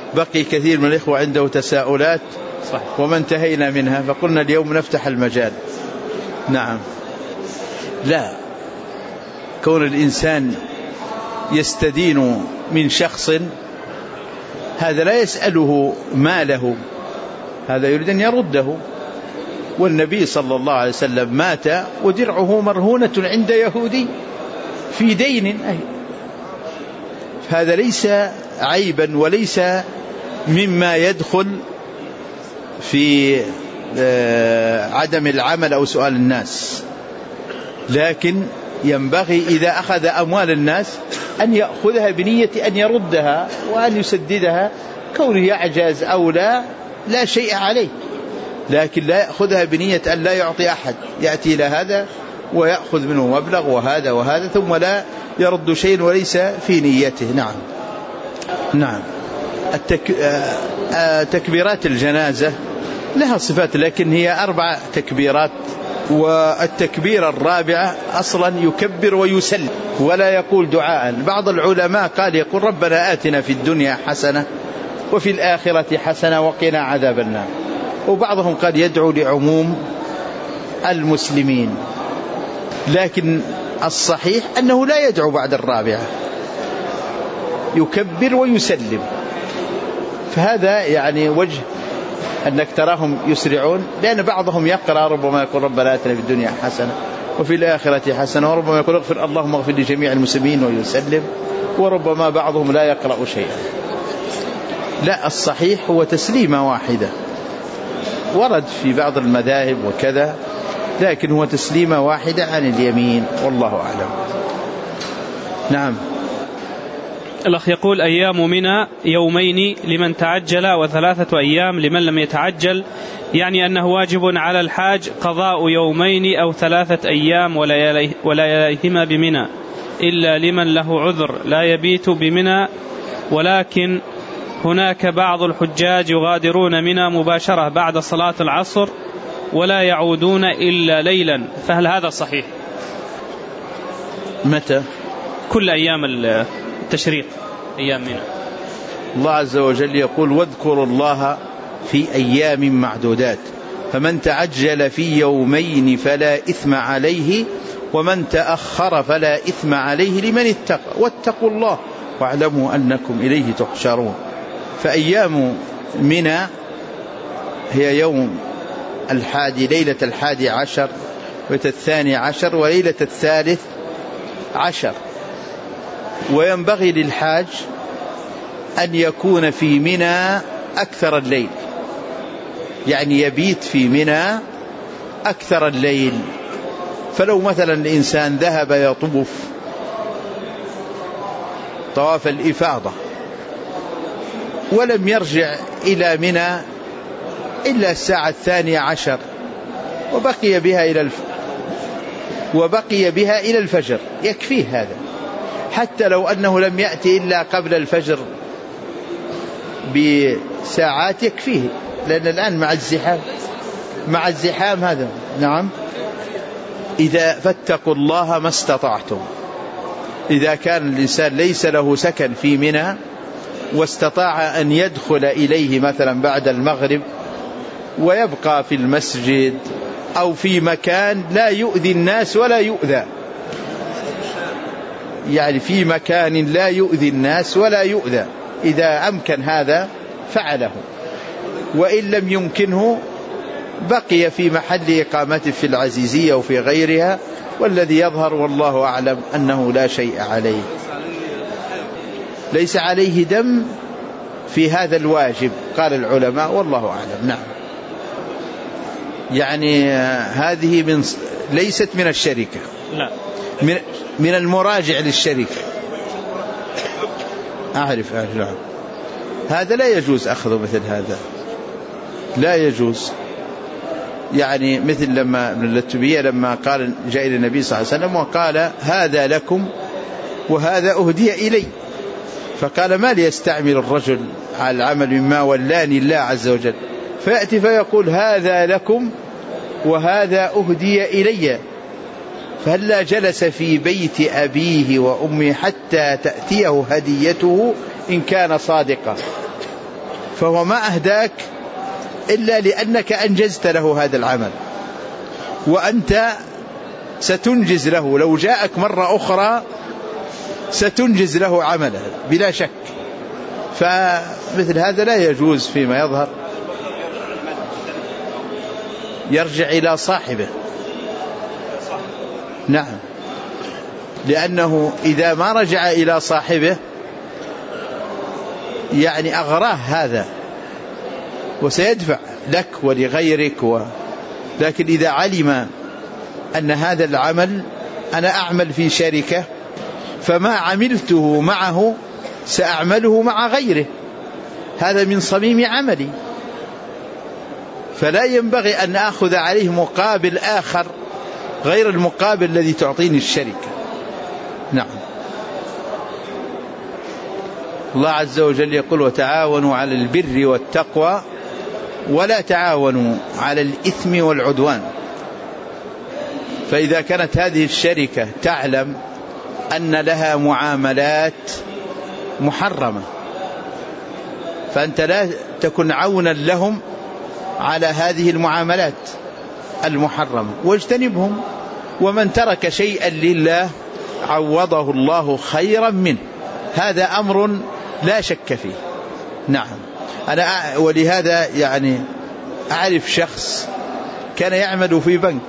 بقي كثير من الإخوة عنده تساؤلات وما انتهينا منها، فقلنا اليوم نفتح المجال. نعم. لا، كون الإنسان يستدين من شخص هذا لا يسأله ماله، هذا يريد أن يرده. والنبي صلى الله عليه وسلم مات ودرعه مرهونة عند يهودي في دين، هذا ليس عيبا وليس مما يدخل في عدم العمل أو سؤال الناس، لكن ينبغي إذا أخذ أموال الناس أن يأخذها بنية أن يردها وأن يسددها، كونه يعجز أو لا شيء عليه، لكن لا يأخذها بنية أن لا يعطي أحد، يأتي إلى هذا ويأخذ منه مبلغ وهذا وهذا ثم لا يرد شيء وليس في نيته. نعم. نعم. تكبيرات الجنازة لها صفات، لكن هي 4 تكبيرات، والتكبير الرابعة أصلا يكبر ويسلم ولا يقول دعاء. بعض العلماء قال يقول ربنا آتنا في الدنيا حسنة وفي الآخرة حسنة وقنا عذاب النار، وبعضهم قد يدعو لعموم المسلمين، لكن الصحيح أنه لا يدعو بعد الرابعة، يكبر ويسلم. فهذا يعني وجه أنك تراهم يسرعون، لأن بعضهم يقرأ ربما يقول ربنا آتنا في الدنيا حسنة وفي الآخرة حسنة، وربما يقول اغفر اللهم اغفر لجميع المسلمين ويسلم، وربما بعضهم لا يقرأ شيئا. لا، الصحيح هو تسليمة واحدة، ورد في بعض المذاهب وكذا، لكن هو تسليمة واحدة عن اليمين، والله أعلم. نعم. الأخ يقول أيام منى يومين لمن تعجل و3 أيام لمن لم يتعجل، يعني أنه واجب على الحاج قضاء يومين أو 3 أيام ولياليهما بمنى، إلا لمن له عذر لا يبيت بمنى، ولكن هناك بعض الحجاج يغادرون منى مباشرة بعد صلاة العصر ولا يعودون إلا ليلا، فهل هذا صحيح؟ متى؟ كل أيام التشريق، أيام منى. الله عز وجل يقول واذكروا الله في أيام معدودات، فمن تعجل في يومين فلا إثم عليه ومن تأخر فلا إثم عليه لمن اتقى واتقوا الله واعلموا أنكم إليه تحشرون. فأيام منى هي يوم ليلة 11 و12 وليلة 13، وينبغي للحاج أن يكون في منى أكثر الليل، يعني يبيت في منى أكثر الليل. فلو مثلا الإنسان ذهب يطوف طواف الإفاضة ولم يرجع إلى منى إلا الساعة 12 وبقي بها إلى الفجر، يكفيه هذا، حتى لو أنه لم يأتي إلا قبل الفجر بساعات يكفيه، لأن الآن مع الزحام هذا. نعم. إذا فاتقوا الله ما استطعتم، إذا كان الإنسان ليس له سكن في منى واستطاع أن يدخل إليه مثلا بعد المغرب ويبقى في المسجد أو في مكان لا يؤذي الناس ولا يؤذى، يعني في مكان لا يؤذي الناس ولا يؤذى، إذا أمكن هذا فعله، وإن لم يمكنه بقي في محل إقامته في العزيزية وفي غيرها، والذي يظهر والله أعلم أنه لا شيء عليه، ليس عليه دم في هذا الواجب قال العلماء والله أعلم. نعم. يعني هذه ليست من الشركة، لا، من المراجع للشركة. أعرف. نعم. هذا لا يجوز أخذه، مثل هذا لا يجوز. يعني مثل لما ابن اللتبية لما قال جاء إلى النبي صلى الله عليه وسلم وقال هذا لكم وهذا أهدي إلي، فقال ما لي يستعمل الرجل على العمل مما ولاني الله عز وجل، فيأتي فيقول هذا لكم وهذا أهدي إلي، فهلا جلس في بيت أبيه وأمه حتى تأتيه هديته إن كان صادقا. فهو ما أهداك إلا لأنك أنجزت له هذا العمل، وأنت ستنجز له، لو جاءك مرة أخرى ستنجز له عمله بلا شك. فمثل هذا لا يجوز فيما يظهر، يرجع إلى صاحبه. نعم، لأنه إذا ما رجع إلى صاحبه يعني أغراه هذا وسيدفع لك ولغيرك لكن إذا علم أن هذا العمل أنا أعمل في شركة، فما عملته معه سأعمله مع غيره، هذا من صميم عملي، فلا ينبغي أن أخذ عليه مقابل آخر غير المقابل الذي تعطيني الشركة. نعم. الله عز وجل يقول: وتعاونوا على البر والتقوى ولا تعاونوا على الإثم والعدوان. فإذا كانت هذه الشركة تعلم أن لها معاملات محرمة، فأنت لا تكن عونا لهم على هذه المعاملات المحرمة واجتنبهم، ومن ترك شيئا لله عوضه الله خيرا منه، هذا أمر لا شك فيه. نعم. أنا ولهذا يعني أعرف شخص كان يعمل في بنك،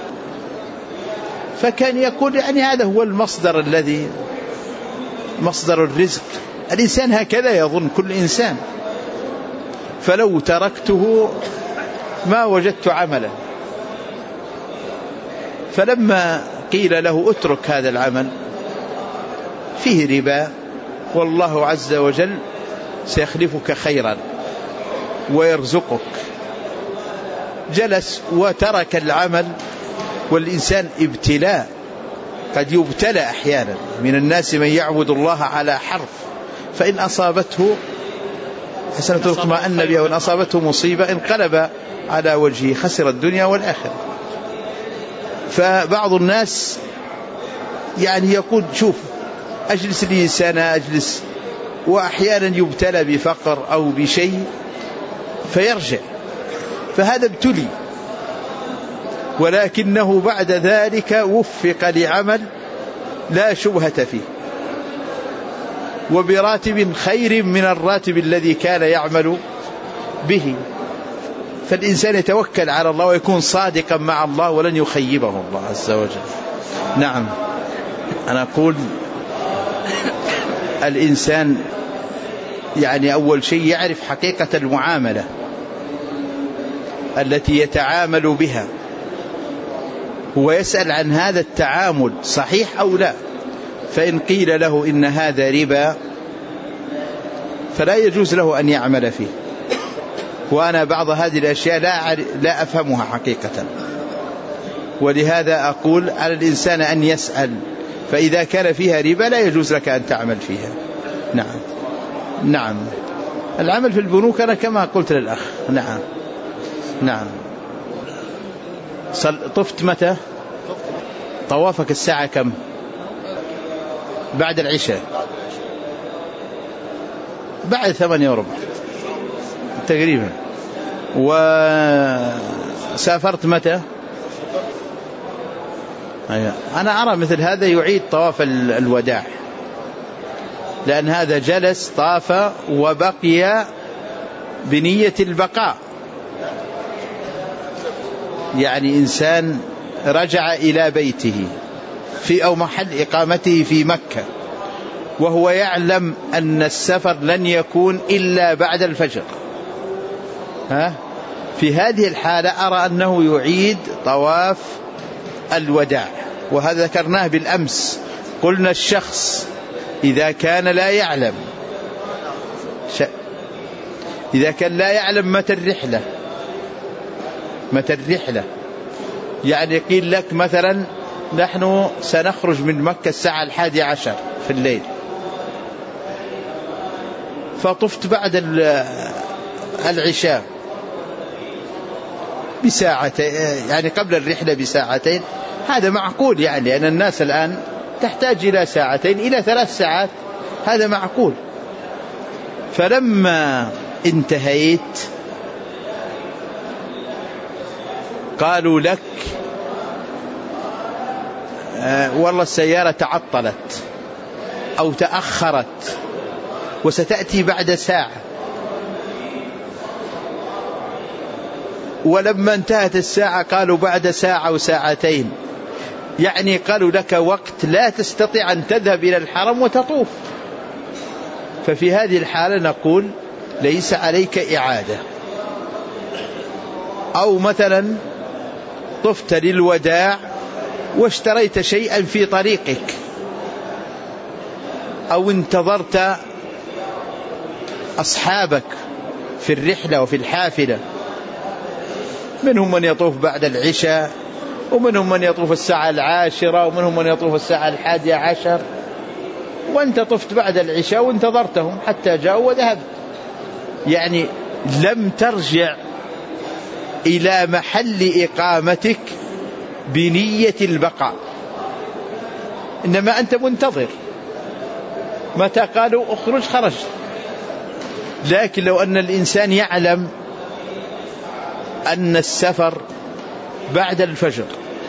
فكان يقول يعني هذا هو المصدر الذي مصدر الرزق، الإنسان هكذا يظن كل إنسان، فلو تركته ما وجدت عملا. فلما قيل له اترك هذا العمل فيه ربا والله عز وجل سيخلفك خيرا ويرزقك، جلس وترك العمل. والإنسان ابتلاء، قد يبتلى أحيانا، من الناس من يعبد الله على حرف، فإن أصابته حسنة اطمأن بها وإن أصابته مصيبة انقلب على وجهه خسر الدنيا والآخرة. فبعض الناس يعني يقول شوف أجلس لي سنة أجلس، وأحيانا يبتلى بفقر أو بشيء فيرجع، فهذا ابتلي، ولكنه بعد ذلك وفق لعمل لا شبهة فيه وبراتب خير من الراتب الذي كان يعمل به. فالإنسان يتوكل على الله ويكون صادقا مع الله ولن يخيبه الله عز وجل. نعم. أنا أقول الإنسان يعني أول شيء يعرف حقيقة المعاملة التي يتعامل بها، هو يسأل عن هذا التعامل صحيح أو لا، فإن قيل له إن هذا ربا فلا يجوز له أن يعمل فيه. وأنا بعض هذه الأشياء لا أفهمها حقيقة، ولهذا أقول على الإنسان أن يسأل، فإذا كان فيها ربا لا يجوز لك أن تعمل فيها. نعم. نعم. العمل في البنوك أنا كما قلت للأخ. نعم. نعم. طفت متى؟ طوافك الساعة كم؟ بعد العشاء، بعد 8:15 تقريبا. وسافرت متى؟ أنا أرى مثل هذا يعيد طواف الوداع، لأن هذا جلس طاف وبقي بنية البقاء، يعني إنسان رجع إلى بيته أو محل إقامته في مكة وهو يعلم أن السفر لن يكون إلا بعد الفجر، في هذه الحالة أرى أنه يعيد طواف الوداع. وهذا ذكرناه بالأمس، قلنا الشخص إذا كان لا يعلم متى الرحلة، يعني قيل لك مثلا نحن سنخرج من مكة الساعة 11 في الليل، فطفت بعد العشاء بساعتين، يعني قبل الرحلة بساعتين، هذا معقول، يعني لأن الناس الآن تحتاج إلى 2 إلى 3 ساعات، هذا معقول. فلما انتهيت قالوا لك والله السيارة تعطلت أو تأخرت وستأتي بعد ساعة، ولما انتهت الساعة قالوا بعد ساعة وساعتين، يعني قالوا لك وقت لا تستطيع أن تذهب إلى الحرم وتطوف. ففي هذه الحالة نقول ليس عليك إعادة. أو مثلا طفت للوداع واشتريت شيئا في طريقك، أو انتظرت أصحابك في الرحلة وفي الحافلة، منهم من يطوف بعد العشاء، ومنهم من يطوف الساعة 10، ومنهم من يطوف الساعة 11، وأنت طفت بعد العشاء وانتظرتهم حتى جاءوا وذهبت، يعني لم ترجع إلى محل إقامتك بنية البقاء، إنما أنت منتظر، متى قالوا اخرج خرج. لكن لو أن الإنسان يعلم أن السفر بعد الفجر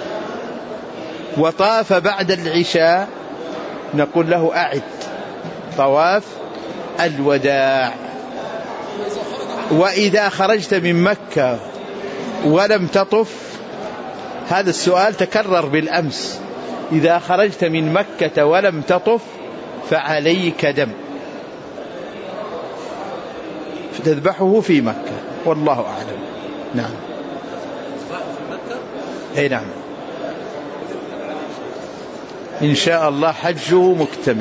وطاف بعد العشاء، نقول له أعد طواف الوداع. وإذا خرجت من مكة ولم تطف، هذا السؤال تكرر بالأمس، إذا خرجت من مكة ولم تطف فعليك دم تذبحه في مكة، والله أعلم. نعم. أي نعم، إن شاء الله حجه مكتمل،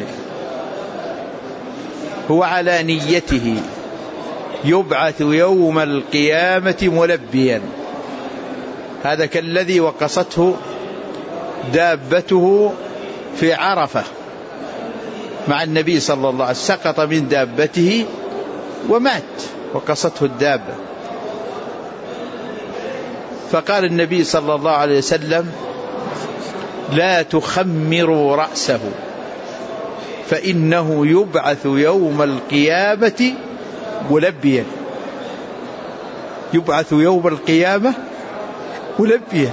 هو على نيته، يبعث يوم القيامة ملبيا، هذا كالذي وقصته دابته في عرفة مع النبي صلى الله عليه وسلم، سقط من دابته ومات، وقصته الدابة، فقال النبي صلى الله عليه وسلم لا تخمروا رأسه فإنه يبعث يوم القيامة ملبيا، يبعث يوم القيامة ملبيا.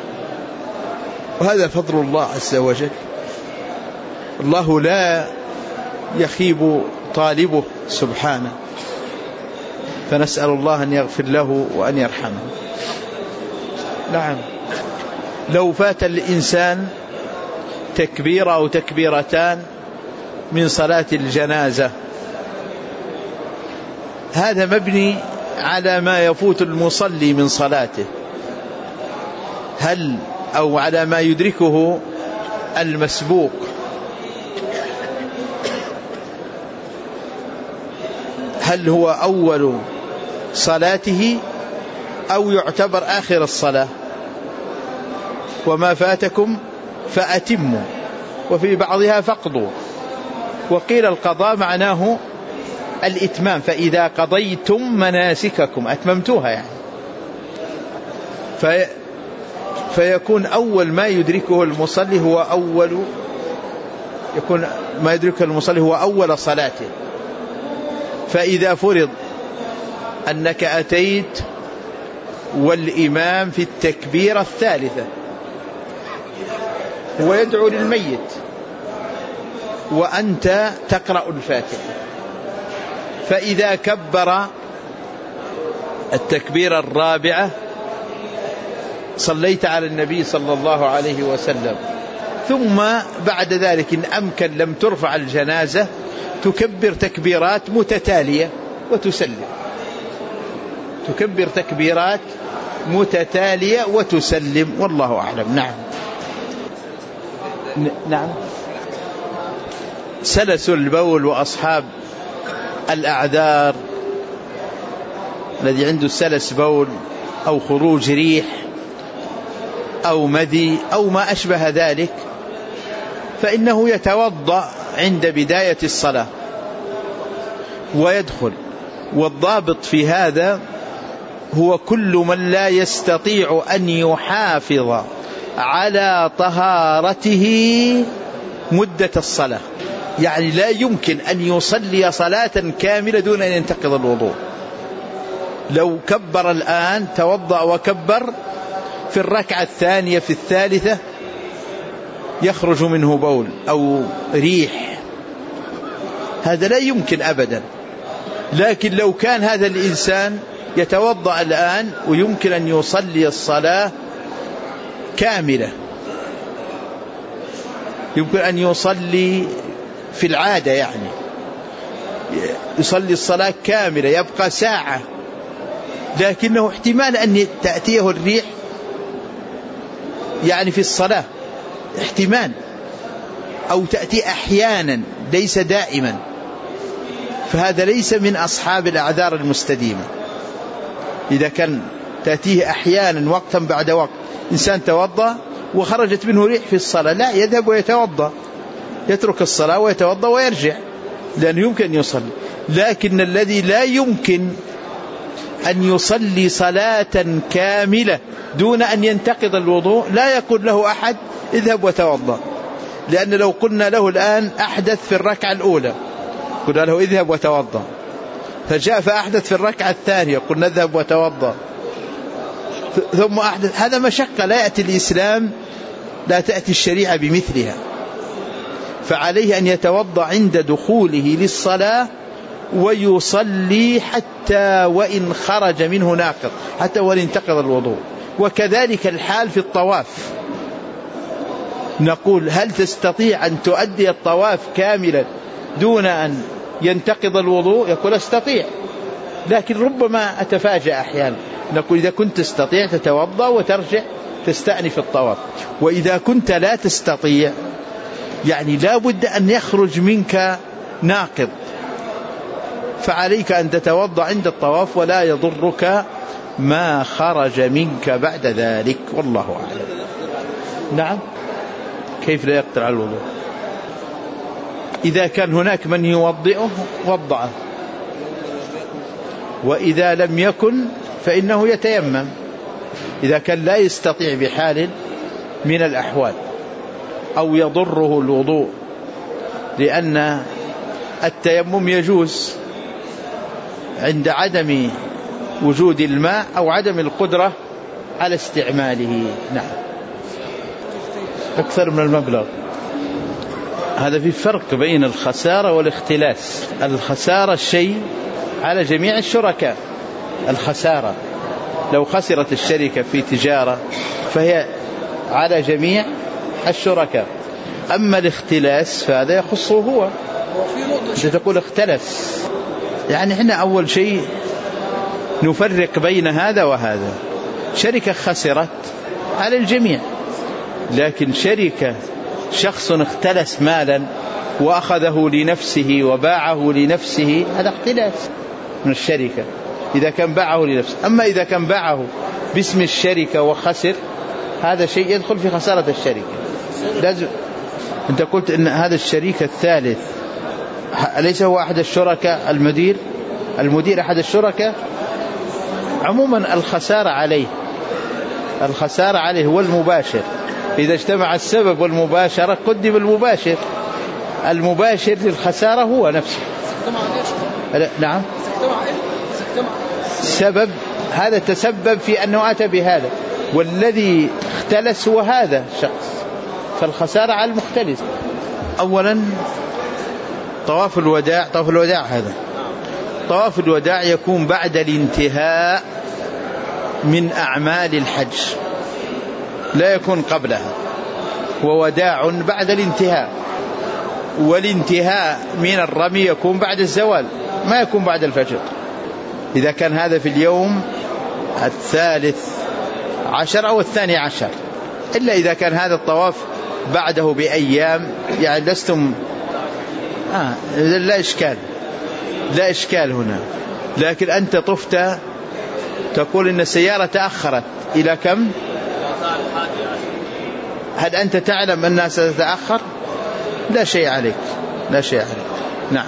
وهذا فضل الله عز وجل، الله لا يخيب طالبه سبحانه، فنسأل الله أن يغفر له وأن يرحمه. نعم، لو فات الإنسان تكبيرة أو تكبيرتان من صلاة الجنازة، هذا مبني على ما يفوت المصلي من صلاته، هل أو على ما يدركه المسبوق، هل هو أول صلاته أو يعتبر آخر الصلاة؟ وما فاتكم فأتموا، وفي بعضها فقضوا، وقيل القضاء معناه الإتمام، فإذا قضيتم مناسككم أتممتوها يعني، فيكون أول ما يدركه المصلي هو يكون ما يدركه المصلي هو أول صلاته. فإذا فرض أنك أتيت والإمام في التكبيرة الثالثة ويدعو للميت وأنت تقرأ الفاتحة، فإذا كبر التكبيرة الرابعة صليت على النبي صلى الله عليه وسلم، ثم بعد ذلك إن أمكن لم ترفع الجنازة تكبر تكبيرات متتالية وتسلم، تكبر تكبيرات متتالية وتسلم، والله أعلم. نعم. نعم. سلس البول وأصحاب الأعذار، الذي عنده سلس بول أو خروج ريح أو مذي أو ما أشبه ذلك، فإنه يتوضأ عند بداية الصلاة ويدخل، والضابط في هذا هو كل من لا يستطيع أن يحافظ على طهارته مدة الصلاة، يعني لا يمكن أن يصلي صلاة كاملة دون أن ينتقض الوضوء، لو كبر الآن توضأ وكبر في الركعة الثانية في الثالثة يخرج منه بول أو ريح، هذا لا يمكن أبدا. لكن لو كان هذا الإنسان يتوضأ الآن ويمكن أن يصلي الصلاة كاملة، يمكن أن يصلي في العادة، يعني يصلي الصلاة كاملة يبقى ساعة، لكنه احتمال أن تأتيه الريح يعني في الصلاة، احتمال، أو تأتي أحيانا ليس دائما، فهذا ليس من أصحاب الأعذار المستديمة. إذا كان تأتيه أحيانا وقتا بعد وقت، إنسان توضأ وخرجت منه ريح في الصلاة، لا، يذهب ويتوضأ، يترك الصلاة ويتوضأ ويرجع، لأنه يمكن أن يصلي. لكن الذي لا يمكن أن يصلي صلاة كاملة دون أن ينتقض الوضوء، لا يقول له أحد اذهب وتوضأ، لأن لو قلنا له الآن أحدث في الركعة الأولى قلنا له اذهب وتوضأ، فجاء فأحدث في الركعة الثانية قلنا اذهب وتوضأ، ثم أحدث، هذا مشقة، لا يأتي الإسلام، لا تأتي الشريعة بمثلها. فعليه أن يتوضأ عند دخوله للصلاة ويصلي حتى وإن خرج منه ناقض، حتى وإن انتقض الوضوء. وكذلك الحال في الطواف، نقول هل تستطيع أن تؤدي الطواف كاملا دون أن ينتقض الوضوء؟ يقول استطيع، لكن ربما أتفاجأ أحيانا، نقول إذا كنت تستطيع تتوضأ وترجع تستأنف الطواف، وإذا كنت لا تستطيع يعني لا بد أن يخرج منك ناقض، فعليك أن تتوضأ عند الطواف ولا يضرك ما خرج منك بعد ذلك، والله أعلم. نعم، كيف لا يقطع الوضوء؟ إذا كان هناك من يوضئه وضعه، وإذا لم يكن فإنه يتيمم، إذا كان لا يستطيع بحال من الأحوال أو يضره الوضوء، لأن التيمم يجوز عند عدم وجود الماء أو عدم القدرة على استعماله. نعم، أكثر من المبلغ، هذا في فرق بين الخسارة والاختلاس. الخسارة الشيء على جميع الشركاء، الخسارة لو خسرت الشركة في تجارة فهي على جميع الشركاء، أما الاختلاس فهذا يخصه هو. تقول اختلس، يعني احنا أول شيء نفرق بين هذا وهذا. شركة خسرت على الجميع، لكن شركة شخص اختلس مالا وأخذه لنفسه وباعه لنفسه، هذا اختلاس من الشركة إذا كان باعه لنفسه. أما إذا كان باعه باسم الشركة وخسر، هذا شيء يدخل في خسارة الشركة. لازم أنت قلت إن هذا الشريك الثالث أليس هو أحد الشركاء؟ المدير أحد الشركاء. عموما الخسارة عليه هو المباشر، إذا اجتمع السبب والمباشرة قدم المباشر. المباشر للخسارة هو نفسه. نعم، سبب، هذا تسبب في أنه أتى بهذا، والذي اختلس هو هذا الشخص، فالخسارة على المختلس. أولا طواف الوداع هذا طواف الوداع يكون بعد الانتهاء من أعمال الحج، لا يكون قبلها، ووداع بعد الانتهاء. والانتهاء من الرمي يكون بعد الزوال، ما يكون بعد الفجر، إذا كان هذا في اليوم 13 أو 12، إلا إذا كان هذا الطواف بعده بأيام، يعني لستم لا إشكال هنا. لكن أنت طفت تقول إن السيارة تأخرت إلى كم؟ هل أنت تعلم أنها ستتأخر؟ لا شيء عليك. نعم،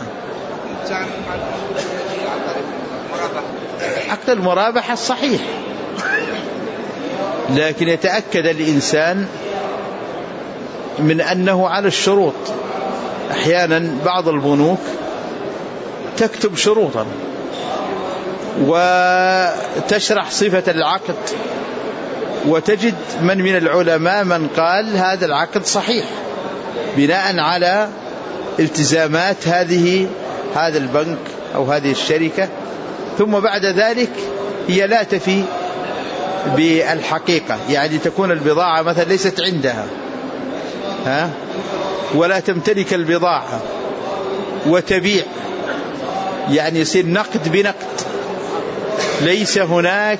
عقد المرابحة الصحيح، لكن يتأكد الإنسان من أنه على الشروط. أحيانا بعض البنوك تكتب شروطا وتشرح صفة العقد، وتجد من العلماء من قال هذا العقد صحيح بناء على التزامات هذا البنك أو هذه الشركة، ثم بعد ذلك هي لا تفي بالحقيقة، يعني تكون البضاعة مثلا ليست عندها ولا تمتلك البضاعة وتبيع، يعني يصير نقد بنقد، ليس هناك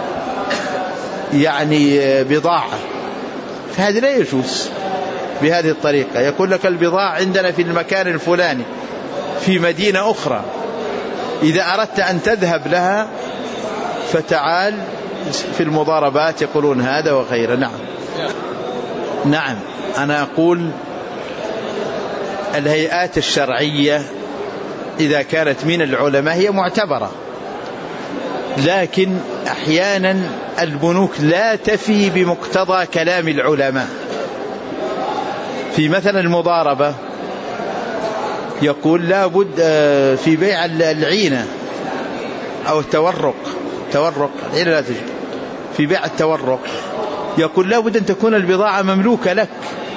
يعني بضاعة، فهذا لا يجوز بهذه الطريقة. يقول لك البضاعة عندنا في المكان الفلاني في مدينة أخرى، إذا أردت أن تذهب لها فتعال. في المضاربات يقولون هذا وغيره. نعم أنا أقول الهيئات الشرعية إذا كانت من العلماء هي معتبرة، لكن أحيانا البنوك لا تفي بمقتضى كلام العلماء. في مثلا المضاربة يقول لا بد في بيع العينة أو التورق العينة لا تجد، في بيع التورق يقول لا بد أن تكون البضاعة مملوكة لك،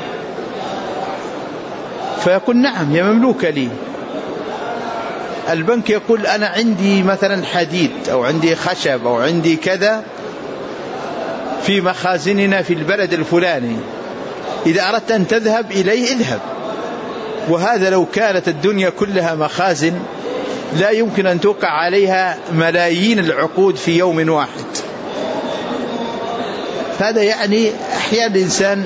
فيقول نعم هي مملوكة لي. البنك يقول أنا عندي مثلا حديد أو عندي خشب أو عندي كذا في مخازننا في البلد الفلاني، إذا أردت أن تذهب إليه اذهب. وهذا لو كانت الدنيا كلها مخازن لا يمكن أن توقع عليها ملايين العقود في يوم واحد. هذا يعني أحيانا الإنسان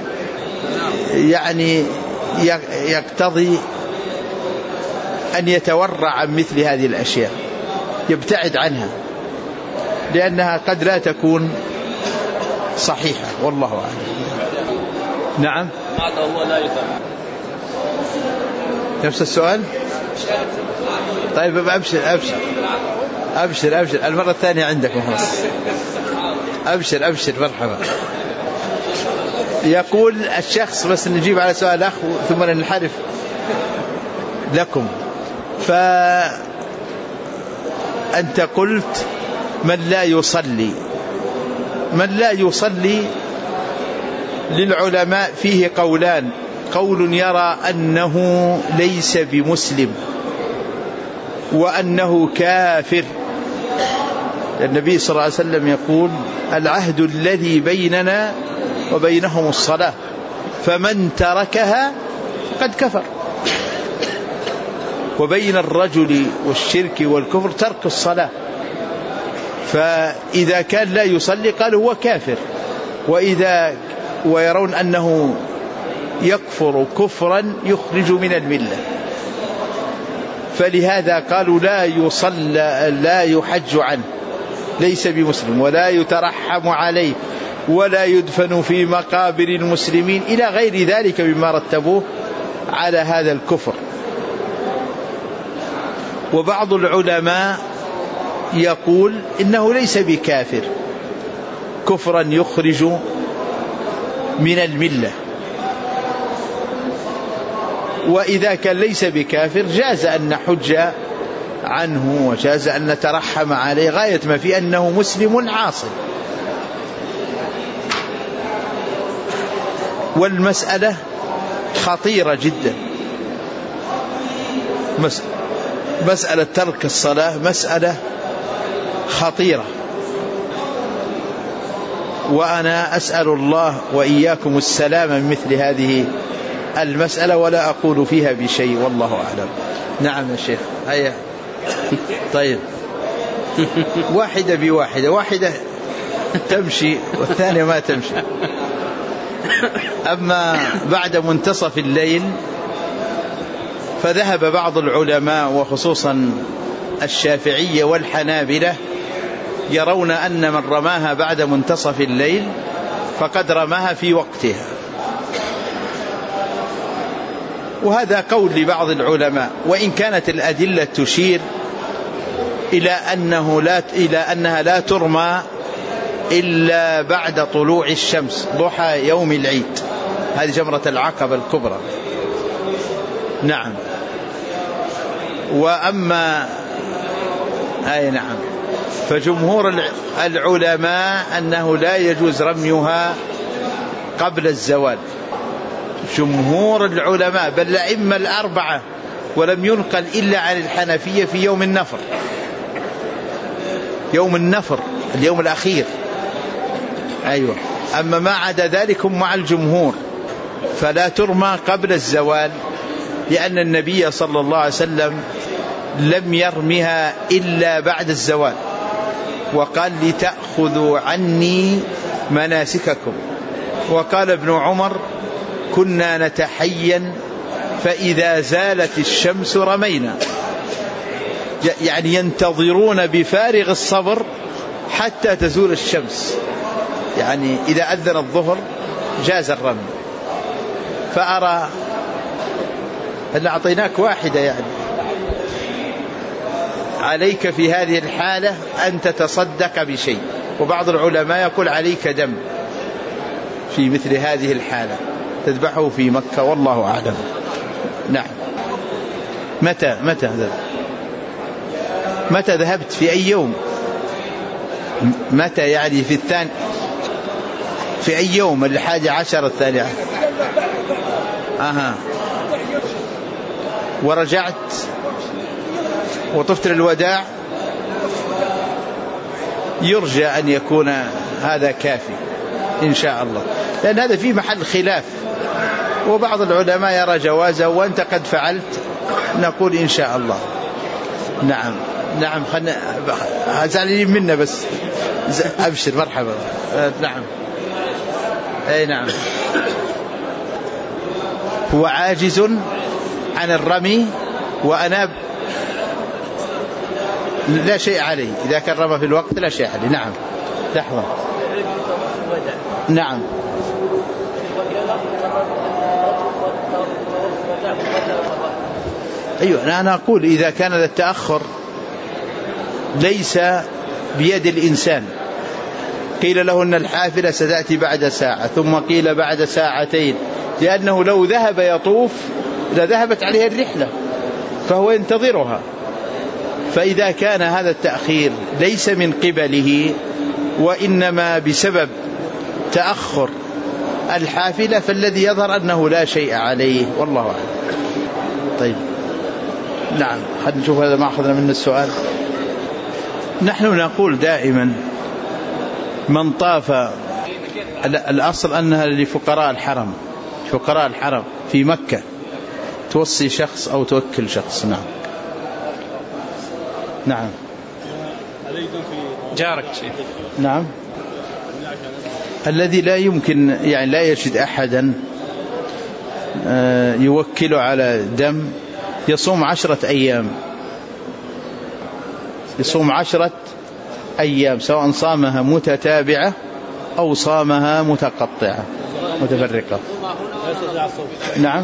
يعني يقتضي أن يتورع عن مثل هذه الأشياء، يبتعد عنها لأنها قد لا تكون صحيحة، والله أعلم. نعم هذا هو لا يفهم. نفس السؤال. طيب أبشر المرة الثانية عندكم خلاص. أبشر مرحبا. يقول الشخص، بس نجيب على سؤال أخ ثم ننحرف لكم. فأنت قلت من لا يصلي للعلماء فيه قولان: قول يرى أنه ليس بمسلم وأنه كافر. النبي صلى الله عليه وسلم يقول: العهد الذي بيننا وبينهم الصلاة فمن تركها فقد كفر. وبين الرجل والشرك والكفر ترك الصلاة، فإذا كان لا يصلي قالوا هو كافر، ويرون أنه يكفر كفرا يخرج من الملة، فلهذا قالوا لا يحج عنه، ليس بمسلم ولا يترحم عليه ولا يدفن في مقابر المسلمين إلى غير ذلك مما رتبوه على هذا الكفر. وبعض العلماء يقول إنه ليس بكافر كفرا يخرج من الملة، وإذا كان ليس بكافر جاز أن نحج عنه وجاز أن نترحم عليه، غاية ما في أنه مسلم عاصي. والمسألة خطيرة جدا، مسألة ترك الصلاة مسألة خطيرة، وأنا أسأل الله وإياكم السلام من مثل هذه المسألة، ولا أقول فيها بشيء، والله أعلم. نعم يا شيخ. هيا طيب. واحدة بواحدة، واحدة تمشي والثانية ما تمشي. أما بعد منتصف الليل فذهب بعض العلماء وخصوصا الشافعية والحنابلة يرون أن من رماها بعد منتصف الليل فقد رماها في وقتها، وهذا قول لبعض العلماء، وإن كانت الأدلة تشير إلى أنها لا ترمى إلا بعد طلوع الشمس ضحى يوم العيد، هذه جمرة العقبة الكبرى. نعم. وأما أي نعم. فجمهور العلماء أنه لا يجوز رميها قبل الزوال، جمهور العلماء بل الأئمة الأربعة، ولم ينقل إلا عن الحنفية في يوم النفر، يوم النفر اليوم الأخير. أيوة. أما ما عدا ذلك هم مع الجمهور، فلا ترمى قبل الزوال، لأن النبي صلى الله عليه وسلم لم يرمها إلا بعد الزوال، وقال لتأخذوا عني مناسككم. وقال ابن عمر كنا نتحين فإذا زالت الشمس رمينا، يعني ينتظرون بفارغ الصبر حتى تزول الشمس، يعني إذا أذن الظهر جاز الرمي. فأرى أن أعطيناك واحدة، يعني عليك في هذه الحالة أن تتصدق بشيء، وبعض العلماء يقول عليك دم في مثل هذه الحالة تذبحه في مكة، والله أعلم. نعم. متى ذهبت؟ في أي يوم؟ متى يعني في الثاني؟ في أي يوم؟ 11 الثانية. ورجعت وطفت للوداع. يرجى أن يكون هذا كافي إن شاء الله، لأن هذا في محل خلاف، وبعض العلماء يرى جوازه وأنت قد فعلت، نقول إن شاء الله. نعم نعم. زعلانين منا بس أبشر، مرحبا. نعم. أي نعم. هو عاجز عن الرمي وأناب، لا شيء عليه إذا كان رمى في الوقت، لا شيء عليه. نعم. لحظة. نعم. أيوة. أنا أقول إذا كان التأخر ليس بيد الإنسان، قيل له أن الحافلة ستأتي بعد ساعة، ثم قيل بعد ساعتين، لأنه لو ذهب يطوف لذهبت عليه الرحلة، فهو ينتظرها. فإذا كان هذا التأخير ليس من قبله وإنما بسبب تأخر الحافلة، فالذي يظهر أنه لا شيء عليه، والله أعلم. طيب. نعم. خلينا نشوف هذا ما أخذنا منه السؤال. نحن نقول دائما من طاف، الأصل أنها لفقراء الحرم، فقراء الحرم في مكة، توصي شخص أو توكل شخص. نعم. نعم. جارك شيء. نعم. الذي لا يمكن، يعني لا يجد أحدا يوكله على دم، يصوم 10 أيام، يصوم 10 أيام، سواء صامها متتابعة أو صامها متقطعة متفرقة. نعم.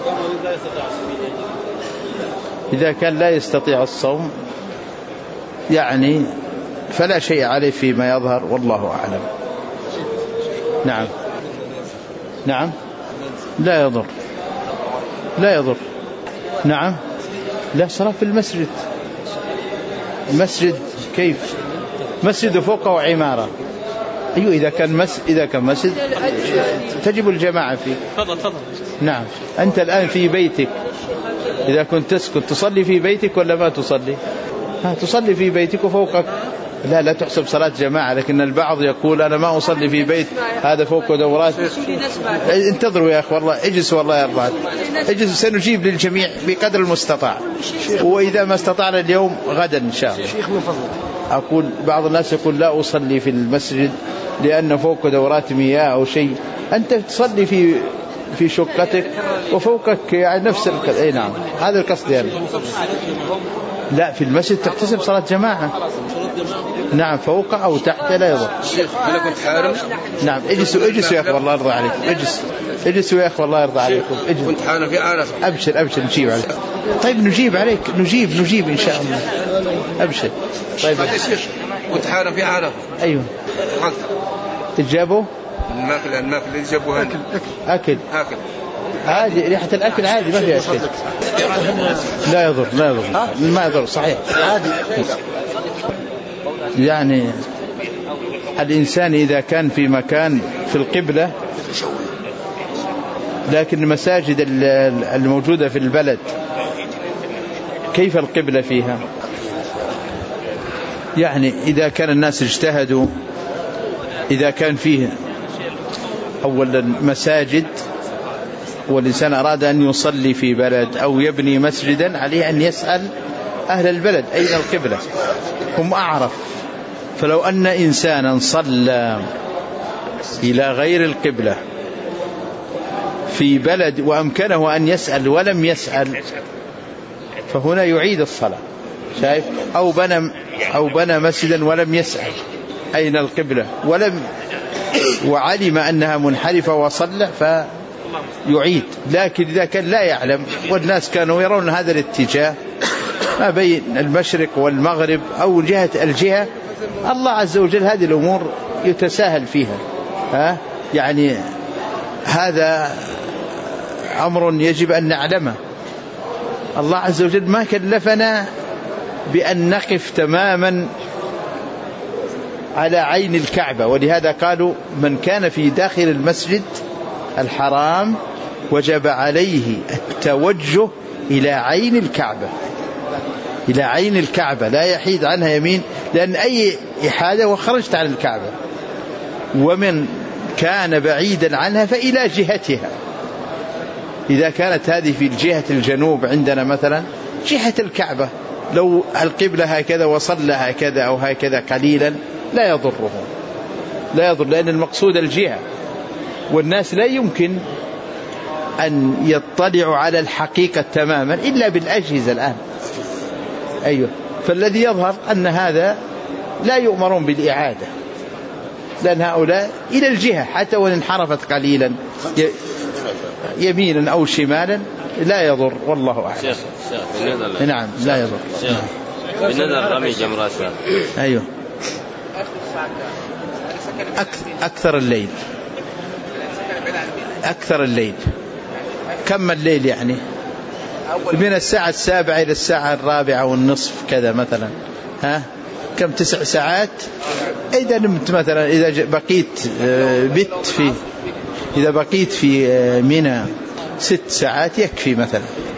إذا كان لا يستطيع الصوم يعني فلا شيء عليه فيما يظهر، والله أعلم. نعم. نعم. لا يضر، لا يضر. نعم. لا، صلاة في المسجد. المسجد كيف؟ مسجد فوقه عمارة. أيوة. إذا كان مسجد تجب الجماعة فيه. تفضل. نعم. أنت الآن في بيتك، إذا كنت تسكت تصلي في بيتك ولا ما تصلي؟ تصلي في بيتك وفوقك لا تحسب صلاة جماعة، لكن البعض يقول أنا ما أصلي في بيت، هذا فوق دورات. انتظروا يا أخي، والله اجلسوا، والله يرضى عليك، اجلسوا، سنجيب للجميع بقدر المستطاع، وإذا ما استطعنا اليوم غدا إن شاء الله. أقول بعض الناس يقول لا أصلي في المسجد لأن فوق دورات مياه أو شيء، أنت تصلي في شقتك وفوقك يعني نفس القصد. أي نعم، هذا القصد يعني. لا، في المسجد تحتسب صلاة جماعة. نعم، فوق أو تحت لا يضر. أنا كنت حارم. نعم. اجلسوا يا أخي، والله يرضى عليكم. اجلسوا يا أخي، والله يرضى عليكم. كنت حارم في عارف. أبشر نجيب عليك. طيب نجيب عليك، نجيب إن شاء الله. أبشر. طيب. كنت حارم في عارف. أيوه. تجابوا؟ الماكل اللي جابوه أكل. عادي، ريحة الأكل عادي، ما فيها شيء. لا يضر، ما يضر، صحيح. عادي. يعني الإنسان إذا كان في مكان في القبلة، لكن المساجد الموجودة في البلد كيف القبلة فيها؟ يعني إذا كان الناس اجتهدوا، إذا كان فيه أولا مساجد والإنسان أراد أن يصلي في بلد أو يبني مسجدا، عليه أن يسأل أهل البلد أين القبلة، هم أعرف. فلو أن إنسانا صلى إلى غير القبلة في بلد وأمكنه أن يسأل ولم يسأل، فهنا يعيد الصلاة. شايف؟ أو بنى مسجدا ولم يسأل أين القبلة وعلم أنها منحرفة وصلى فيعيد. لكن إذا كان لا يعلم والناس كانوا يرون هذا الاتجاه ما بين المشرق والمغرب أو الجهة، الله عز وجل هذه الأمور يتساهل فيها. يعني هذا أمر يجب أن نعلمه. الله عز وجل ما كلفنا بأن نقف تماما على عين الكعبة، ولهذا قالوا من كان في داخل المسجد الحرام وجب عليه التوجه إلى عين الكعبة، إلى عين الكعبة، لا يحيد عنها يمين، لأن أي إحادة وخرجت عن الكعبة. ومن كان بعيدا عنها فإلى جهتها، إذا كانت هذه في جهة الجنوب عندنا مثلا جهة الكعبة، لو القبلة هكذا وصلى هكذا أو هكذا قليلا لا يضر، لأن المقصود الجهة، والناس لا يمكن أن يطلعوا على الحقيقة تماما إلا بالأجهزة الآن. أيوة. فالذي يظهر أن هذا لا يؤمرون بالإعادة، لأن هؤلاء إلى الجهة حتى وإن انحرفت قليلا يمينا أو شمالا لا يضر، والله أعلم. نعم لا يضر. بالنسبة رمي جمرات. أيوة. أكثر الليل. كم الليل يعني؟ من الساعة 7 إلى الساعة 4:30 كذا مثلا. كم 9 ساعات. إذا نمت مثلا، إذا بقيت في منى 6 ساعات يكفي مثلا.